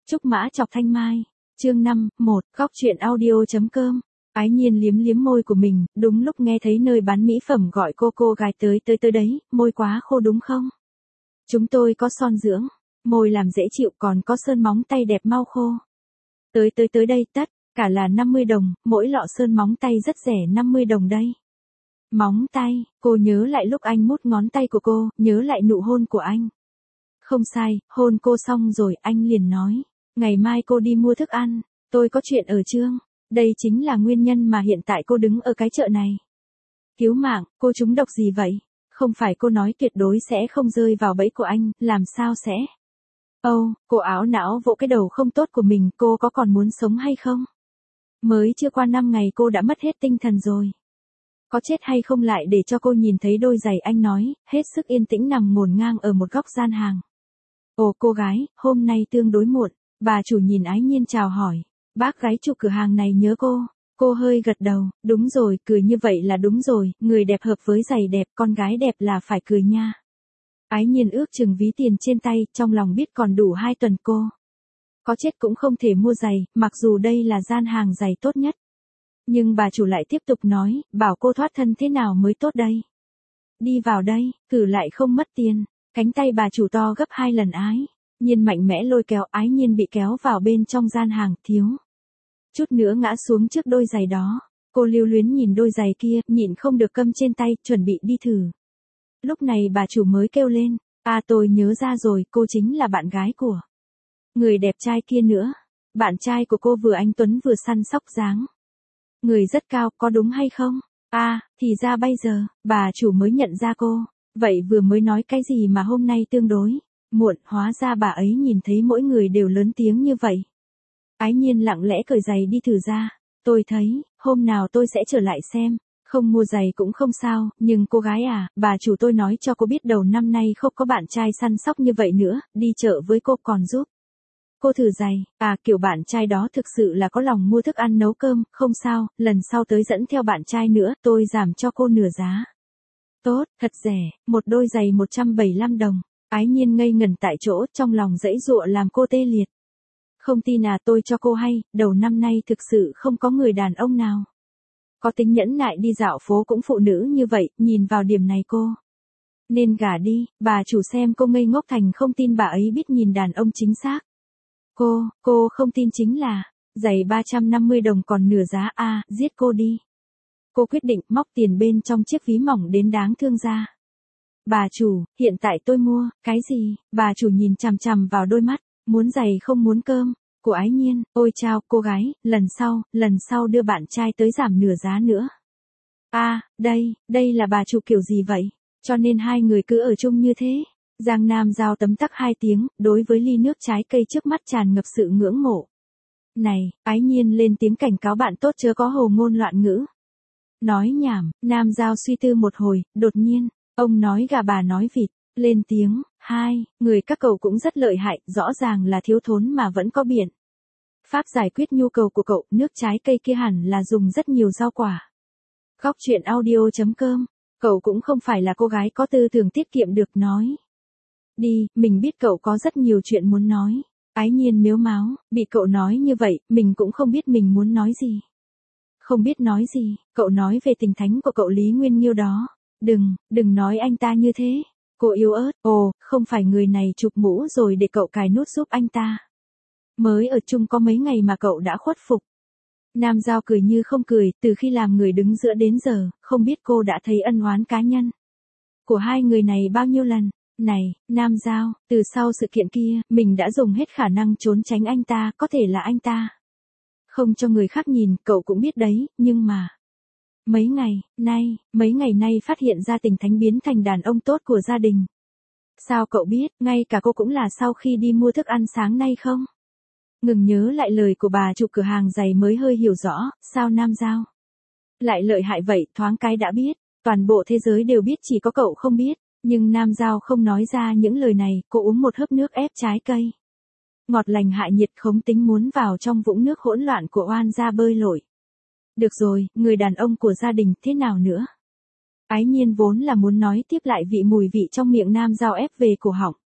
Trúc Mã Chọc Thanh Mai. Chương 5, 1, Góc truyện audio.com. Ái Nhiên liếm liếm môi của mình, đúng lúc nghe thấy nơi bán mỹ phẩm gọi cô gái tới đấy, môi quá khô đúng không? Chúng tôi có son dưỡng, môi làm dễ chịu còn có sơn móng tay đẹp mau khô. Tới đây tất, cả là 50 đồng, mỗi lọ sơn móng tay rất rẻ 50 đồng đây. Móng tay, cô nhớ lại lúc anh mút ngón tay của cô, nhớ lại nụ hôn của anh. Không sai, hôn cô xong rồi anh liền nói, ngày mai cô đi mua thức ăn, tôi có chuyện ở Trương. Đây chính là nguyên nhân mà hiện tại cô đứng ở cái chợ này. Cứu mạng, cô trúng độc gì vậy? Không phải cô nói tuyệt đối sẽ không rơi vào bẫy của anh, làm sao sẽ? Cô áo não vỗ cái đầu không tốt của mình, cô có còn muốn sống hay không? Mới chưa qua 5 ngày cô đã mất hết tinh thần rồi. Có chết hay không lại để cho cô nhìn thấy đôi giày anh nói, hết sức yên tĩnh nằm ngổn ngang ở một góc gian hàng. Ồ cô gái, hôm nay tương đối muộn, bà chủ nhìn Ái Nhiên chào hỏi. Bác gái chủ cửa hàng này nhớ cô hơi gật đầu, đúng rồi, cười như vậy là đúng rồi, người đẹp hợp với giày đẹp, con gái đẹp là phải cười nha. Ái Nhiên ước chừng ví tiền trên tay, trong lòng biết còn đủ 2 tuần cô. Có chết cũng không thể mua giày, mặc dù đây là gian hàng giày tốt nhất. Nhưng bà chủ lại tiếp tục nói, bảo cô thoát thân thế nào mới tốt đây. Đi vào đây, cử lại không mất tiền, cánh tay bà chủ to gấp 2 lần Ái Nhiên mạnh mẽ lôi kéo, Ái Nhiên bị kéo vào bên trong gian hàng, thiếu chút nữa ngã xuống trước đôi giày đó. Cô lưu luyến nhìn đôi giày kia, nhịn không được câm trên tay, chuẩn bị đi thử. Lúc này bà chủ mới kêu lên, tôi nhớ ra rồi, cô chính là bạn gái của người đẹp trai kia nữa. Bạn trai của cô vừa anh tuấn vừa săn sóc dáng. Người rất cao, có đúng hay không? Thì ra bây giờ, bà chủ mới nhận ra cô. Vậy vừa mới nói cái gì mà hôm nay tương đối muộn, hóa ra bà ấy nhìn thấy mỗi người đều lớn tiếng như vậy. Ái Nhiên lặng lẽ cởi giày đi thử ra. Tôi thấy, hôm nào tôi sẽ trở lại xem. Không mua giày cũng không sao, nhưng cô gái bà chủ tôi nói cho cô biết đầu năm nay không có bạn trai săn sóc như vậy nữa, đi chợ với cô còn giúp cô thử giày. Kiểu bạn trai đó thực sự là có lòng mua thức ăn nấu cơm, không sao, lần sau tới dẫn theo bạn trai nữa, tôi giảm cho cô nửa giá. Tốt, thật rẻ, một đôi giày 175 đồng. Ái Nhiên ngây ngẩn tại chỗ, trong lòng dãy dụa làm cô tê liệt. Không tin tôi cho cô hay, đầu năm nay thực sự không có người đàn ông nào có tính nhẫn nại đi dạo phố cũng phụ nữ như vậy, nhìn vào điểm này cô nên gả đi. Bà chủ xem cô ngây ngốc thành không tin bà ấy biết nhìn đàn ông chính xác. Cô không tin chính là, giày 350 đồng còn nửa giá giết cô đi. Cô quyết định móc tiền bên trong chiếc ví mỏng đến đáng thương ra. Bà chủ, hiện tại tôi mua, cái gì? Bà chủ nhìn chằm chằm vào đôi mắt, muốn giày không muốn cơm, của Ái Nhiên. Ôi chao, cô gái, lần sau đưa bạn trai tới giảm nửa giá nữa. Đây là bà chủ kiểu gì vậy? Cho nên hai người cứ ở chung như thế. Giang Nam Giao tấm tắc 2 tiếng, đối với ly nước trái cây trước mắt tràn ngập sự ngưỡng mộ. Này, Ái Nhiên lên tiếng cảnh cáo bạn tốt chớ có hồ ngôn loạn ngữ. Nói nhảm, Nam Giao suy tư một hồi, đột nhiên, ông nói gà bà nói vịt, lên tiếng, người các cậu cũng rất lợi hại, rõ ràng là thiếu thốn mà vẫn có biện pháp giải quyết nhu cầu của cậu, nước trái cây kia hẳn là dùng rất nhiều rau quả. Góc truyện audio.com, cậu cũng không phải là cô gái có tư tưởng tiết kiệm được nói. Đi, mình biết cậu có rất nhiều chuyện muốn nói. Ái Nhiên mếu máo, bị cậu nói như vậy, mình cũng không biết mình muốn nói gì. Không biết nói gì, cậu nói về tình thánh của cậu Lý Nguyên Nghiêu đó. Đừng nói anh ta như thế. Cô yếu ớt, không phải người này chụp mũ rồi để cậu cài nút giúp anh ta. Mới ở chung có mấy ngày mà cậu đã khuất phục. Nam Giao cười như không cười, từ khi làm người đứng giữa đến giờ, không biết cô đã thấy ân oán cá nhân của hai người này bao nhiêu lần. Này, Nam Giao, từ sau sự kiện kia, mình đã dùng hết khả năng trốn tránh anh ta, có thể là anh ta không cho người khác nhìn, cậu cũng biết đấy, nhưng mà mấy ngày nay phát hiện ra Tình Thánh biến thành đàn ông tốt của gia đình. Sao cậu biết, ngay cả cô cũng là sau khi đi mua thức ăn sáng nay không? Ngừng nhớ lại lời của bà chủ cửa hàng giày mới hơi hiểu rõ, sao Nam Giao lại lợi hại vậy, thoáng cái đã biết, toàn bộ thế giới đều biết chỉ có cậu không biết. Nhưng Nam Giao không nói ra những lời này, cô uống một hớp nước ép trái cây. Ngọt lành hại nhiệt, không tính muốn vào trong vũng nước hỗn loạn của oan gia bơi lội. Được rồi, người đàn ông của gia đình, thế nào nữa? Ái Nhiên vốn là muốn nói tiếp lại vị mùi vị trong miệng Nam Giao ép về cổ họng.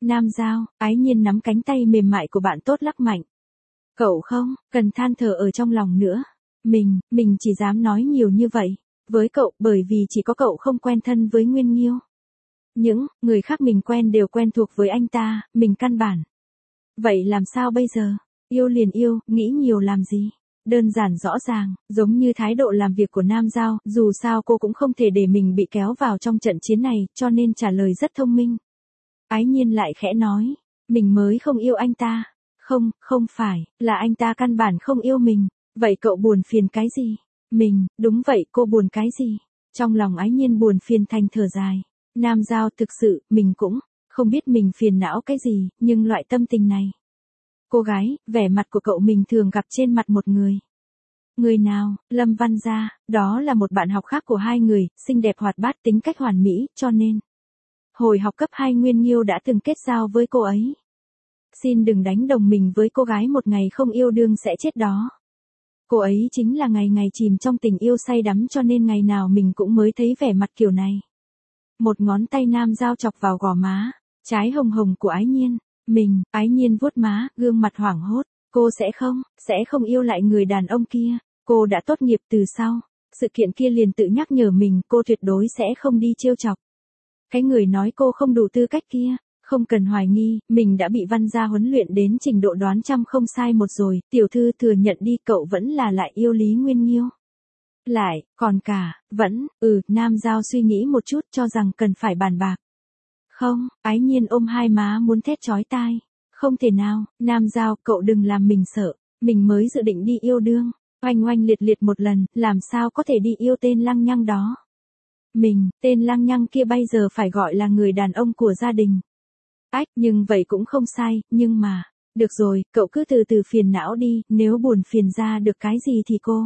Nam Giao, Ái Nhiên nắm cánh tay mềm mại của bạn tốt lắc mạnh. Cậu không, cần than thở ở trong lòng nữa. Mình chỉ dám nói nhiều như vậy. Với cậu, bởi vì chỉ có cậu không quen thân với Nguyên Nghiêu. Những người khác mình quen đều quen thuộc với anh ta, mình căn bản. Vậy làm sao bây giờ? Yêu liền yêu, nghĩ nhiều làm gì? Đơn giản rõ ràng, giống như thái độ làm việc của Nam Giao, dù sao cô cũng không thể để mình bị kéo vào trong trận chiến này, cho nên trả lời rất thông minh. Ái Nhiên lại khẽ nói, mình mới không yêu anh ta. Không phải, là anh ta căn bản không yêu mình. Vậy cậu buồn phiền cái gì? Đúng vậy, cô buồn cái gì? Trong lòng Ái Nhiên buồn phiền thành thở dài. Nam Giao, thực sự, mình cũng không biết mình phiền não cái gì, nhưng loại tâm tình này. Cô gái, vẻ mặt của cậu mình thường gặp trên mặt một người. Người nào? Lâm Văn Gia, đó là một bạn học khác của hai người, xinh đẹp hoạt bát, tính cách hoàn mỹ, cho nên hồi học cấp 2 Nguyên Nghiêu đã từng kết giao với cô ấy. Xin đừng đánh đồng mình với cô gái một ngày không yêu đương sẽ chết đó. Cô ấy chính là ngày ngày chìm trong tình yêu say đắm, cho nên ngày nào mình cũng mới thấy vẻ mặt kiểu này. Một ngón tay Nam Giao chọc vào gò má trái hồng hồng của Ái Nhiên. Ái Nhiên vuốt má, gương mặt hoảng hốt. Cô sẽ không yêu lại người đàn ông kia. Cô đã tốt nghiệp từ sau. Sự kiện kia liền tự nhắc nhở mình, cô tuyệt đối sẽ không đi trêu chọc cái người nói cô không đủ tư cách kia. Không cần hoài nghi, mình đã bị Văn Gia huấn luyện đến trình độ đoán trăm không sai một rồi. Tiểu thư thừa nhận đi, cậu vẫn là lại yêu Lý Nguyên Nghiêu. Lại, còn cả, Nam Giao suy nghĩ một chút cho rằng cần phải bàn bạc. Không, Ái Nhiên ôm hai má muốn thét chói tai. Không thể nào, Nam Giao, cậu đừng làm mình sợ. Mình mới dự định đi yêu đương. Oanh oanh liệt liệt một lần, làm sao có thể đi yêu tên lăng nhăng đó. Tên lăng nhăng kia bây giờ phải gọi là người đàn ông của gia đình. Ách, nhưng vậy cũng không sai, nhưng mà, được rồi, cậu cứ từ từ phiền não đi, nếu buồn phiền ra được cái gì thì cô.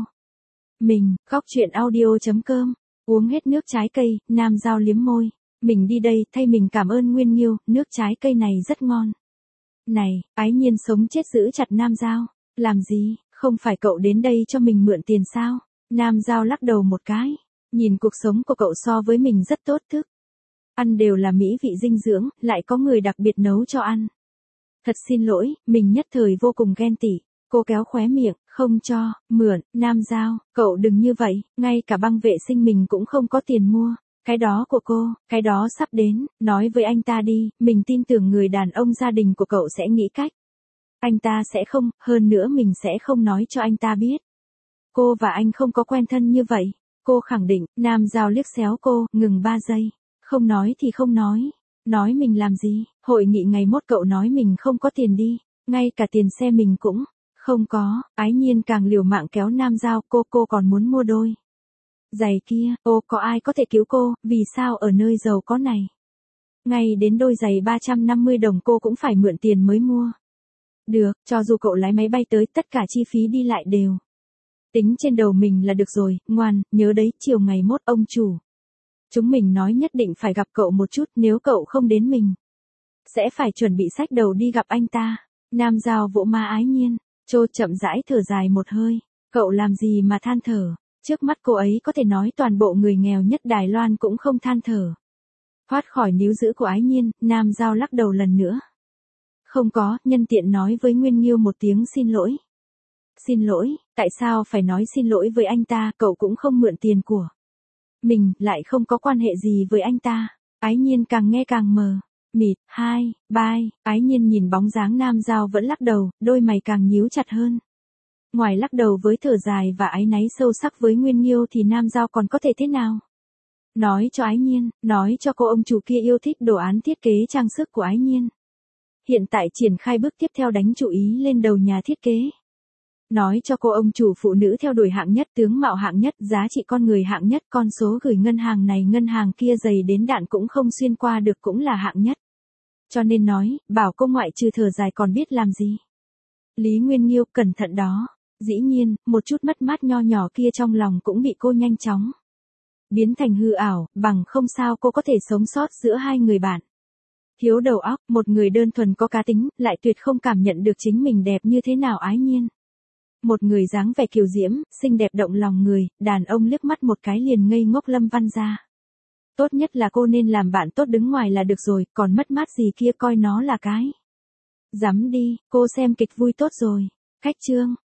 Góc truyện audio.com, uống hết nước trái cây, Nam Giao liếm môi. Mình đi đây, thay mình cảm ơn Nguyên Nghiêu, nước trái cây này rất ngon. Này, Ái Nhiên sống chết giữ chặt Nam Giao. Làm gì, không phải cậu đến đây cho mình mượn tiền sao? Nam Giao lắc đầu một cái. Nhìn cuộc sống của cậu so với mình rất tốt thức. Ăn đều là mỹ vị dinh dưỡng, lại có người đặc biệt nấu cho ăn. Thật xin lỗi, mình nhất thời vô cùng ghen tị. Cô kéo khóe miệng, không cho, mượn, Nam Giao, cậu đừng như vậy, ngay cả băng vệ sinh mình cũng không có tiền mua. Cái đó của cô, cái đó sắp đến, nói với anh ta đi, mình tin tưởng người đàn ông gia đình của cậu sẽ nghĩ cách. Anh ta sẽ không, hơn nữa mình sẽ không nói cho anh ta biết. Cô và anh không có quen thân như vậy. Cô khẳng định. Nam Giao liếc xéo cô, ngừng 3 giây. Không nói thì không nói. Nói mình làm gì? Hội nghị ngày mốt cậu nói mình không có tiền đi. Ngay cả tiền xe mình cũng không có. Ái Nhiên càng liều mạng kéo Nam Giao, cô còn muốn mua đôi giày kia. Có ai có thể cứu cô, vì sao ở nơi giàu có này? Ngay đến đôi giày 350 đồng cô cũng phải mượn tiền mới mua. Được, cho dù cậu lái máy bay tới, tất cả chi phí đi lại đều tính trên đầu mình là được rồi, ngoan, nhớ đấy, chiều ngày mốt ông chủ. Chúng mình nói nhất định phải gặp cậu một chút, nếu cậu không đến mình sẽ phải chuẩn bị xách đầu đi gặp anh ta. Nam Giao vỗ má Ái Nhiên, chậm rãi thở dài một hơi. Cậu làm gì mà than thở, trước mắt cô ấy có thể nói toàn bộ người nghèo nhất Đài Loan cũng không than thở. Thoát khỏi níu giữ của Ái Nhiên, Nam Giao lắc đầu lần nữa. Không có, nhân tiện nói với Nguyên Nghiêu một tiếng xin lỗi. Xin lỗi, tại sao phải nói xin lỗi với anh ta, cậu cũng không mượn tiền của mình, lại không có quan hệ gì với anh ta. Ái Nhiên càng nghe càng mờ mịt. Bye. Ái Nhiên nhìn bóng dáng Nam Giao vẫn lắc đầu, đôi mày càng nhíu chặt hơn. Ngoài lắc đầu với thở dài và áy náy sâu sắc với Nguyên Nghiêu thì Nam Giao còn có thể thế nào? Nói cho Ái Nhiên, nói cho cô ông chủ kia yêu thích đồ án thiết kế trang sức của Ái Nhiên. Hiện tại triển khai bước tiếp theo đánh chú ý lên đầu nhà thiết kế. Nói cho cô ông chủ phụ nữ theo đuổi hạng nhất, tướng mạo hạng nhất, giá trị con người hạng nhất, con số gửi ngân hàng này ngân hàng kia dày đến đạn cũng không xuyên qua được cũng là hạng nhất. Cho nên nói, bảo cô ngoại trừ thở dài còn biết làm gì. Lý Nguyên Nghiêu, cẩn thận đó. Dĩ nhiên, một chút mất mát nho nhỏ kia trong lòng cũng bị cô nhanh chóng biến thành hư ảo, bằng không sao cô có thể sống sót giữa hai người bạn. Thiếu đầu óc, một người đơn thuần có cá tính, lại tuyệt không cảm nhận được chính mình đẹp như thế nào. Ái Nhiên. Một người dáng vẻ kiều diễm, xinh đẹp động lòng người, đàn ông liếc mắt một cái liền ngây ngốc Lâm Văn Gia. Tốt nhất là cô nên làm bạn tốt đứng ngoài là được rồi, còn mất mát gì kia coi nó là cái. Dám đi, cô xem kịch vui tốt rồi. Khách trương.